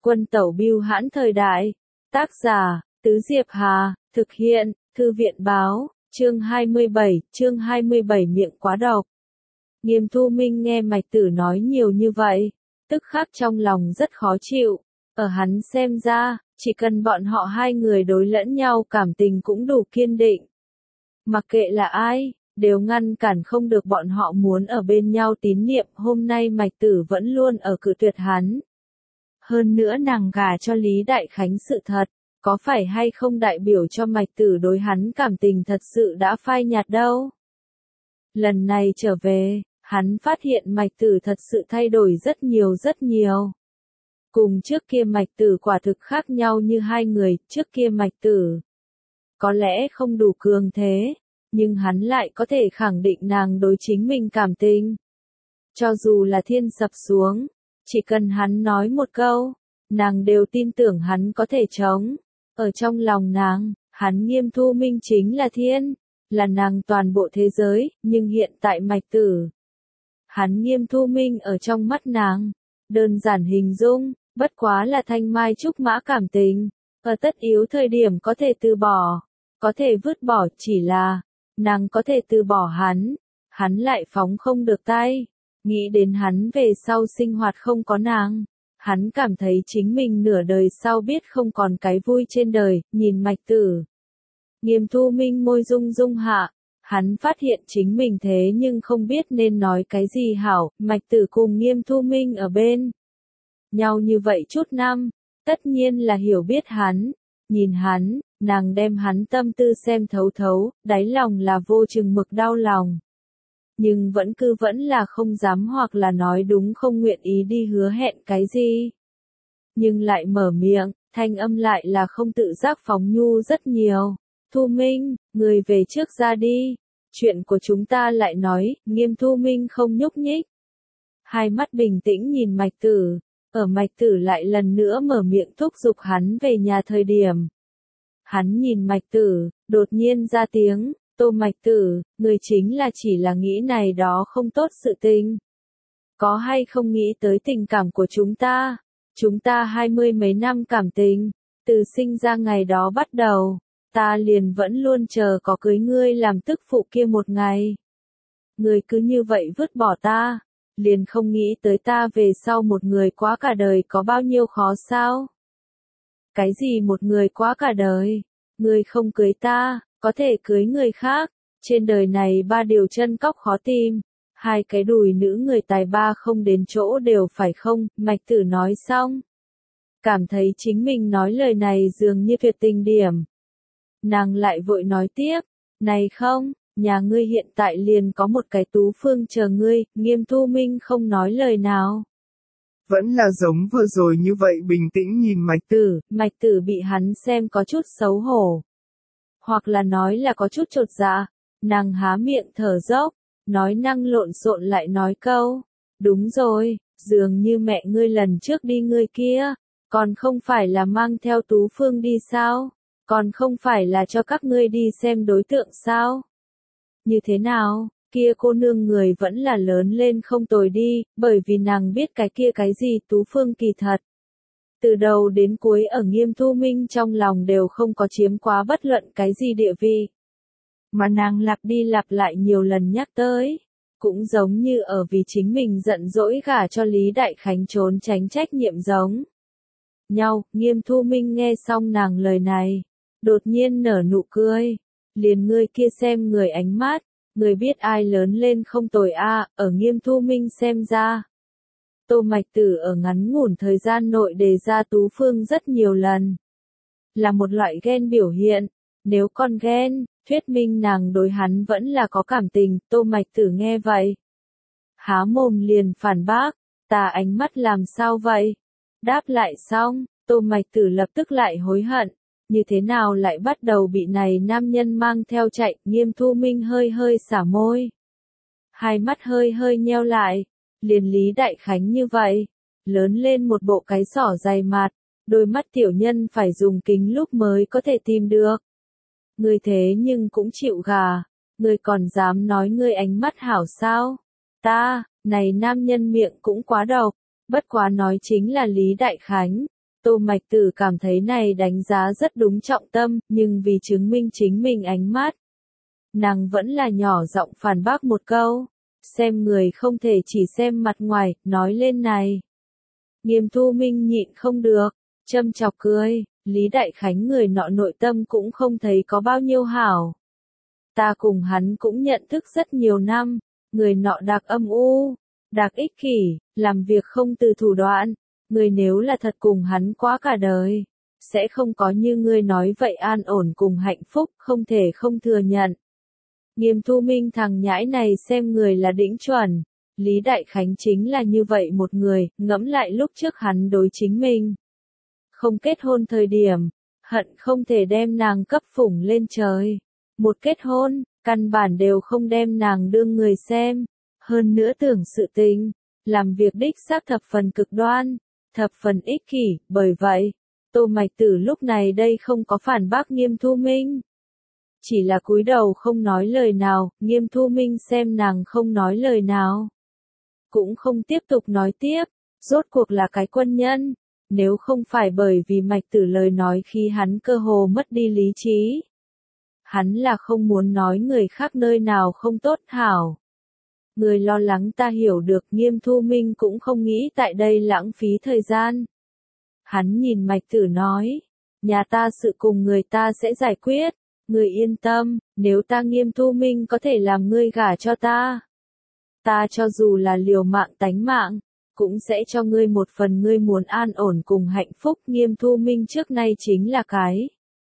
Quân tẩu bưu hãn thời đại. Tác giả, Tứ Diệp Hà, thực hiện, Thư viện báo, chương 27 miệng quá độc. Nghiêm Thu Minh nghe Mạch Tử nói nhiều như vậy, tức khắc trong lòng rất khó chịu, ở hắn xem ra, chỉ cần bọn họ hai người đối lẫn nhau cảm tình cũng đủ kiên định. Mặc kệ là ai, đều ngăn cản không được bọn họ muốn ở bên nhau tín niệm. Hôm nay Mạch Tử vẫn luôn ở cự tuyệt hắn. Hơn nữa nàng gả cho Lý Đại Khánh sự thật, có phải hay không đại biểu cho Mạch Tử đối hắn cảm tình thật sự đã phai nhạt đâu. Lần này trở về, hắn phát hiện Mạch Tử thật sự thay đổi rất nhiều. Cùng trước kia Mạch Tử quả thực khác nhau như hai người. Trước kia Mạch Tử có lẽ không đủ cường thế, nhưng hắn lại có thể khẳng định nàng đối chính mình cảm tình. Cho dù là thiên sập xuống, chỉ cần hắn nói một câu, nàng đều tin tưởng hắn có thể chống. Ở trong lòng nàng, hắn Nghiêm Thu Minh chính là thiên, là nàng toàn bộ thế giới. Nhưng hiện tại Mạch Tử, hắn Nghiêm Thu Minh ở trong mắt nàng, đơn giản hình dung, bất quá là thanh mai trúc mã cảm tình, ở tất yếu thời điểm có thể từ bỏ, có thể vứt bỏ. Chỉ là, nàng có thể từ bỏ hắn lại phóng không được tay. Nghĩ đến hắn về sau sinh hoạt không có nàng, hắn cảm thấy chính mình nửa đời sau biết không còn cái vui trên đời. Nhìn Mạch Tử, Nghiêm Thu Minh môi rung hạ, hắn phát hiện chính mình thế nhưng không biết nên nói cái gì hảo. Mạch Tử cùng Nghiêm Thu Minh ở bên nhau như vậy chút năm, tất nhiên là hiểu biết hắn. Nhìn hắn, nàng đem hắn tâm tư xem thấu thấu, đáy lòng là vô chừng mực đau lòng. Nhưng vẫn là không dám, hoặc là nói đúng không nguyện ý đi hứa hẹn cái gì. Nhưng lại mở miệng, thanh âm lại là không tự giác phóng nhu rất nhiều. Thu Minh, người về trước ra đi, chuyện của chúng ta lại nói. Nghiêm Thu Minh không nhúc nhích, hai mắt bình tĩnh nhìn Mạch Tử. Ở Mạch Tử lại lần nữa mở miệng thúc giục hắn về nhà thời điểm, hắn nhìn Mạch Tử, đột nhiên ra tiếng, Tô Mạch Tử, người chính là chỉ là nghĩ này đó không tốt sự tình. Có hay không nghĩ tới tình cảm của chúng ta? Chúng ta 20 mấy năm cảm tình, từ sinh ra ngày đó bắt đầu, ta liền vẫn luôn chờ có cưới ngươi làm tức phụ kia một ngày. Ngươi cứ như vậy vứt bỏ ta, liền không nghĩ tới ta về sau một người quá cả đời có bao nhiêu khó sao? Cái gì một người quá cả đời? Ngươi không cưới ta, có thể cưới người khác. Trên đời này ba điều chân cóc khó tìm, hai cái đùi nữ người tài ba không đến chỗ đều phải không? Mạch Tử nói xong, cảm thấy chính mình nói lời này dường như tuyệt tình điểm. Nàng lại vội nói tiếp, này không, nhà ngươi hiện tại liền có một cái Tú Phương chờ ngươi. Nghiêm Thu Minh không nói lời nào, vẫn là giống vừa rồi như vậy bình tĩnh nhìn Mạch Tử. Mạch Tử bị hắn xem có chút xấu hổ, hoặc là nói là có chút chột dạ. Nàng há miệng thở dốc, nói năng lộn xộn lại nói câu, đúng rồi, dường như mẹ ngươi lần trước đi ngươi kia, còn không phải là mang theo Tú Phương đi sao? Còn không phải là cho các ngươi đi xem đối tượng sao? Như thế nào, kia cô nương người vẫn là lớn lên không tồi đi, bởi vì nàng biết cái kia cái gì Tú Phương kỳ thật. Từ đầu đến cuối ở Nghiêm Thu Minh trong lòng đều không có chiếm quá bất luận cái gì địa vị. Mà nàng lặp đi lặp lại nhiều lần nhắc tới, cũng giống như ở vì chính mình giận dỗi gả cho Lý Đại Khánh trốn tránh trách nhiệm giống nhau. Nghiêm Thu Minh nghe xong nàng lời này, đột nhiên nở nụ cười, liền ngươi kia xem người ánh mắt, người biết ai lớn lên không tồi a. Ở Nghiêm Thu Minh xem ra, Tô Mạch Tử ở ngắn ngủn thời gian nội đề ra Tú Phương rất nhiều lần, là một loại ghen biểu hiện. Nếu con ghen, thuyết minh nàng đối hắn vẫn là có cảm tình. Tô Mạch Tử nghe vậy, há mồm liền phản bác, ta ánh mắt làm sao vậy? Đáp lại xong, Tô Mạch Tử lập tức lại hối hận, như thế nào lại bắt đầu bị này nam nhân mang theo chạy. Nghiêm Thu Minh hơi xả môi, hai mắt hơi nheo lại, liền Lý Đại Khánh như vậy, lớn lên một bộ cái sỏ dày mạt, đôi mắt tiểu nhân phải dùng kính lúp mới có thể tìm được. Ngươi thế nhưng cũng chịu gà, ngươi còn dám nói ngươi ánh mắt hảo sao? Ta, này nam nhân miệng cũng quá độc, bất quá nói chính là Lý Đại Khánh, Tô Mạch Tử cảm thấy này đánh giá rất đúng trọng tâm, nhưng vì chứng minh chính mình ánh mắt, nàng vẫn là nhỏ giọng phản bác một câu. Xem người không thể chỉ xem mặt ngoài, nói lên này. Nghiêm Thu Minh nhịn không được, châm chọc cười, Lý Đại Khánh người nọ nội tâm cũng không thấy có bao nhiêu hảo. Ta cùng hắn cũng nhận thức rất nhiều năm, người nọ đặc âm u, đặc ích kỷ, làm việc không từ thủ đoạn, người nếu là thật cùng hắn quá cả đời, sẽ không có như ngươi nói vậy an ổn cùng hạnh phúc, không thể không thừa nhận. Nghiêm Thu Minh thằng nhãi này xem người là đỉnh chuẩn, Lý Đại Khánh chính là như vậy một người, ngẫm lại lúc trước hắn đối chính mình. Không kết hôn thời điểm, hận không thể đem nàng cấp phủng lên trời. Một kết hôn, căn bản đều không đem nàng đương người xem. Hơn nữa tưởng sự tình, làm việc đích xác thập phần cực đoan, thập phần ích kỷ, bởi vậy, Tô Mạch Tử lúc này đây không có phản bác Nghiêm Thu Minh. Chỉ là cúi đầu không nói lời nào, Nghiêm Thu Minh xem nàng không nói lời nào. Cũng không tiếp tục nói tiếp, rốt cuộc là cái quân nhân, nếu không phải bởi vì Mạch Tử lời nói khi hắn cơ hồ mất đi lý trí. Hắn là không muốn nói người khác nơi nào không tốt hảo. Người lo lắng ta hiểu được, Nghiêm Thu Minh cũng không nghĩ tại đây lãng phí thời gian. Hắn nhìn Mạch Tử nói, nhà ta sự cùng người ta sẽ giải quyết, người yên tâm, nếu ta Nghiêm Thu Minh có thể làm ngươi gả cho ta. Ta cho dù là liều mạng tánh mạng, cũng sẽ cho ngươi một phần ngươi muốn an ổn cùng hạnh phúc. Nghiêm Thu Minh trước nay chính là cái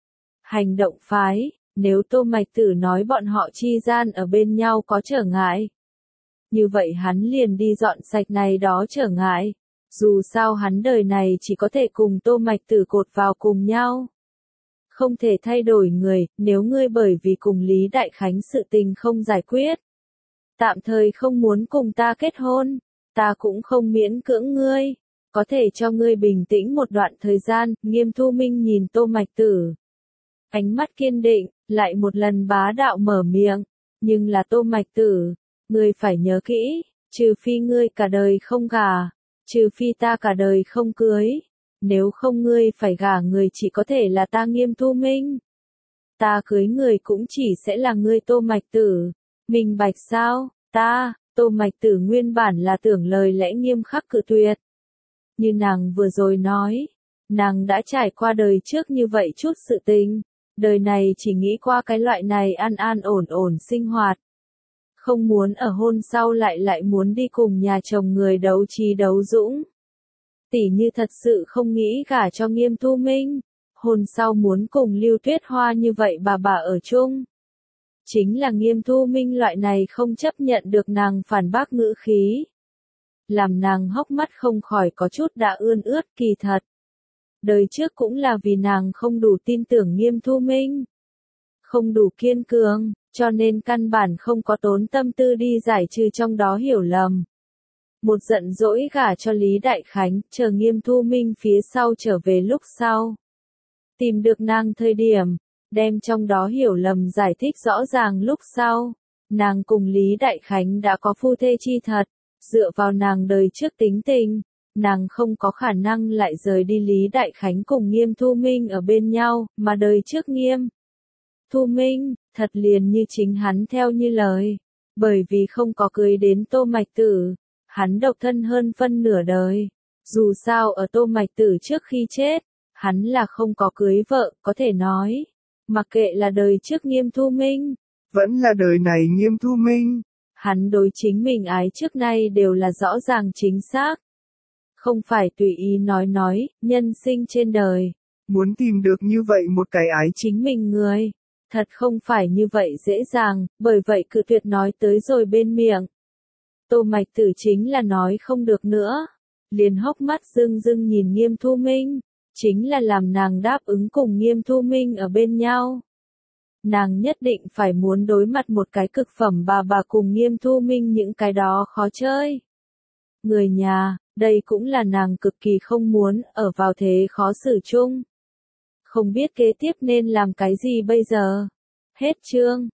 hành động phái, nếu Tô Mạch Tử nói bọn họ chi gian ở bên nhau có trở ngại. Như vậy hắn liền đi dọn sạch này đó trở ngại, dù sao hắn đời này chỉ có thể cùng Tô Mạch Tử cột vào cùng nhau. Không thể thay đổi người, nếu ngươi bởi vì cùng Lý Đại Khánh sự tình không giải quyết. Tạm thời không muốn cùng ta kết hôn, ta cũng không miễn cưỡng ngươi, có thể cho ngươi bình tĩnh một đoạn thời gian. Nghiêm Thu Minh nhìn Tô Mạch Tử. Ánh mắt kiên định, lại một lần bá đạo mở miệng, nhưng là Tô Mạch Tử, ngươi phải nhớ kỹ, trừ phi ngươi cả đời không gả, trừ phi ta cả đời không cưới, nếu không ngươi phải gả người chỉ có thể là ta Nghiêm Thu Minh. Ta cưới người cũng chỉ sẽ là ngươi Tô Mạch Tử, minh bạch sao? Tô Mạch Tử nguyên bản là tưởng lời lẽ nghiêm khắc cự tuyệt. Như nàng vừa rồi nói, nàng đã trải qua đời trước như vậy chút sự tình, đời này chỉ nghĩ qua cái loại này an an ổn ổn sinh hoạt. Không muốn ở hôn sau lại muốn đi cùng nhà chồng người đấu trí đấu dũng. Tỷ như thật sự không nghĩ gả cho Nghiêm Thu Minh, hôn sau muốn cùng Lưu Tuyết Hoa như vậy bà ở chung. Chính là Nghiêm Thu Minh loại này không chấp nhận được nàng phản bác ngữ khí. Làm nàng hốc mắt không khỏi có chút đã ươn ướt. Kỳ thật. Đời trước cũng là vì nàng không đủ tin tưởng Nghiêm Thu Minh. Không đủ kiên cường, cho nên căn bản không có tốn tâm tư đi giải trừ trong đó hiểu lầm. Một giận dỗi gả cho Lý Đại Khánh, chờ Nghiêm Thu Minh phía sau trở về lúc sau. Tìm được nàng thời điểm, đem trong đó hiểu lầm giải thích rõ ràng lúc sau. Nàng cùng Lý Đại Khánh đã có phu thê chi thật, dựa vào nàng đời trước tính tình, nàng không có khả năng lại rời đi Lý Đại Khánh cùng Nghiêm Thu Minh ở bên nhau, mà đời trước Nghiêm Thu Minh, thật liền như chính hắn theo như lời. Bởi vì không có cưới đến Tô Mạch Tử, hắn độc thân hơn phân nửa đời. Dù sao ở Tô Mạch Tử trước khi chết, hắn là không có cưới vợ, có thể nói. Mặc kệ là đời trước Nghiêm Thu Minh, vẫn là đời này Nghiêm Thu Minh. Hắn đối chính mình ái trước nay đều là rõ ràng chính xác. Không phải tùy ý nói, nhân sinh trên đời. Muốn tìm được như vậy một cái ái chính mình người. Thật không phải như vậy dễ dàng, bởi vậy cự tuyệt nói tới rồi bên miệng. Tô Mạch Tử chính là nói không được nữa. Liền hốc mắt rưng nhìn Nghiêm Thu Minh. Chính là làm nàng đáp ứng cùng Nghiêm Thu Minh ở bên nhau. Nàng nhất định phải muốn đối mặt một cái cực phẩm bà cùng Nghiêm Thu Minh những cái đó khó chơi. Người nhà, đây cũng là nàng cực kỳ không muốn ở vào thế khó xử chung. Không biết kế tiếp nên làm cái gì bây giờ. Hết chương.